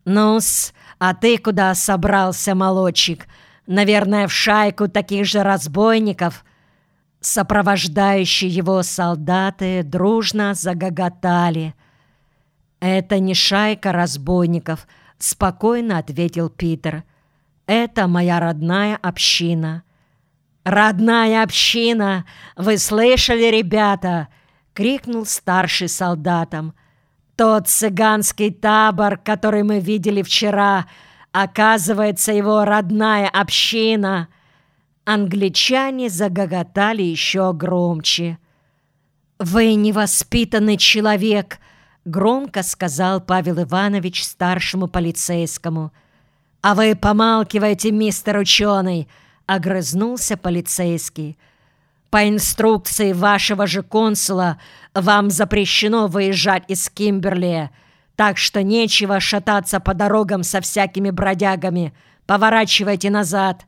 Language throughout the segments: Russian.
«Ну-с, а ты куда собрался, молодчик? Наверное, в шайку таких же разбойников?» Сопровождающие его солдаты дружно загоготали. «Это не шайка разбойников», — спокойно ответил Питер. «Это моя родная община». «Родная община! Вы слышали, ребята?» — крикнул старший солдатам. «Тот цыганский табор, который мы видели вчера, оказывается, его родная община». Англичане загоготали еще громче. «Вы невоспитанный человек», — громко сказал Павел Иванович старшему полицейскому. «А вы помалкивайте, мистер ученый», — огрызнулся полицейский. «По инструкции вашего же консула вам запрещено выезжать из Кимберли, так что нечего шататься по дорогам со всякими бродягами. Поворачивайте назад».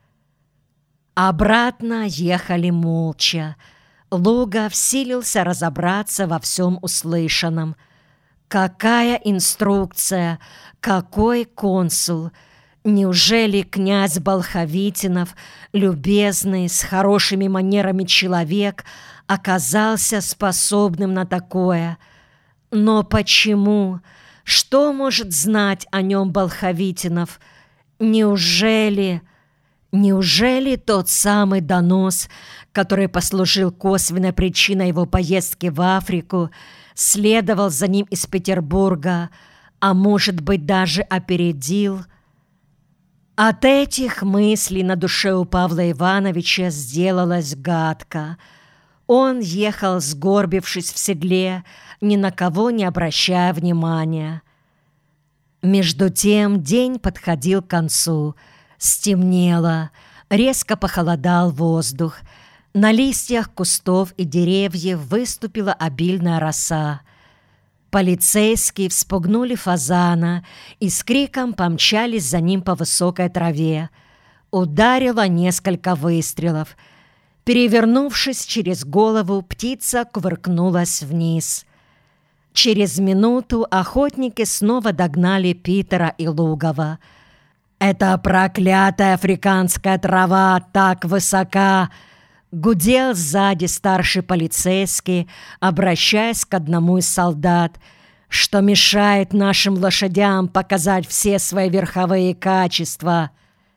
Обратно ехали молча. Луга силился разобраться во всем услышанном. Какая инструкция? Какой консул? Неужели князь Болховитинов, любезный, с хорошими манерами человек, оказался способным на такое? Но почему? Что может знать о нем Болховитинов? Неужели тот самый донос, который послужил косвенной причиной его поездки в Африку, следовал за ним из Петербурга, а может быть даже опередил? От этих мыслей на душе у Павла Ивановича сделалось гадко. Он ехал, сгорбившись в седле, ни на кого не обращая внимания. Между тем день подходил к концу. Стемнело, резко похолодал воздух. На листьях кустов и деревьев выступила обильная роса. Полицейские вспугнули фазана и с криком помчались за ним по высокой траве. Ударило несколько выстрелов. Перевернувшись через голову, птица кувыркнулась вниз. Через минуту охотники снова догнали Питера и Лугова. «Эта проклятая африканская трава так высока!» — гудел сзади старший полицейский, обращаясь к одному из солдат, «что мешает нашим лошадям показать все свои верховые качества».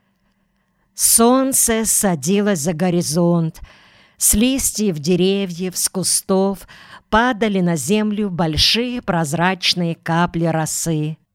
Солнце садилось за горизонт. С листьев деревьев, с кустов падали на землю большие прозрачные капли росы.